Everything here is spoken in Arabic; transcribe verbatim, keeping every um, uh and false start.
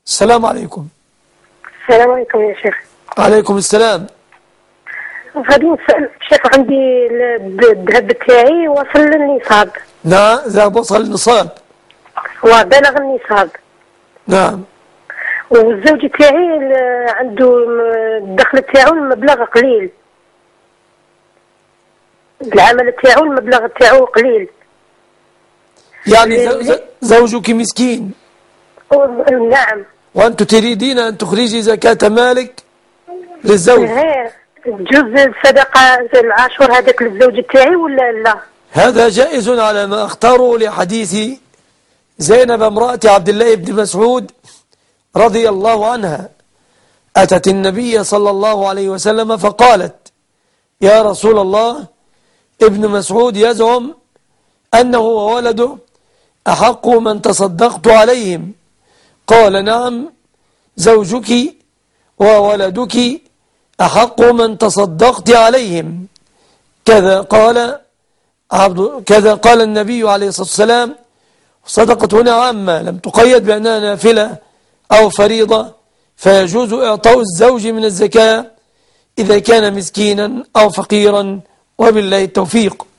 السلام عليكم. السلام عليكم يا شيخ. عليكم السلام. غادي نسأل شيخ، عندي الذهب تاعي وصل للنصاب. نعم، ذهب وصل للنصاب وبلغ النصاب. نعم. والزوج تاعي عنده الدخل تاعو المبلغ قليل، العمل تاعو المبلغ تاعو قليل. يعني زوجك مسكين؟ نعم. وأنت تريدين أن تخرجي زكاة مالك للزوج؟ جزء الصدقة العاشور هذاك للزوج تاعي ولا لا؟ هذا جائز على ما اختاره لحديث زينب امرأة عبد الله بن مسعود رضي الله عنها. أتت النبي صلى الله عليه وسلم فقالت: يا رسول الله، ابن مسعود يزعم أنه وولده أحق من تصدقت عليهم. قال: نعم، زوجك وولدك أحق من تصدقت عليهم. كذا قال عبد كذا قال النبي عليه الصلاة والسلام. صدقة هنا عامة، لم تقيد بأنها نافلة أو فريضة، فيجوز إعطاء الزوج من الزكاة إذا كان مسكينا أو فقيرا، وبالله التوفيق.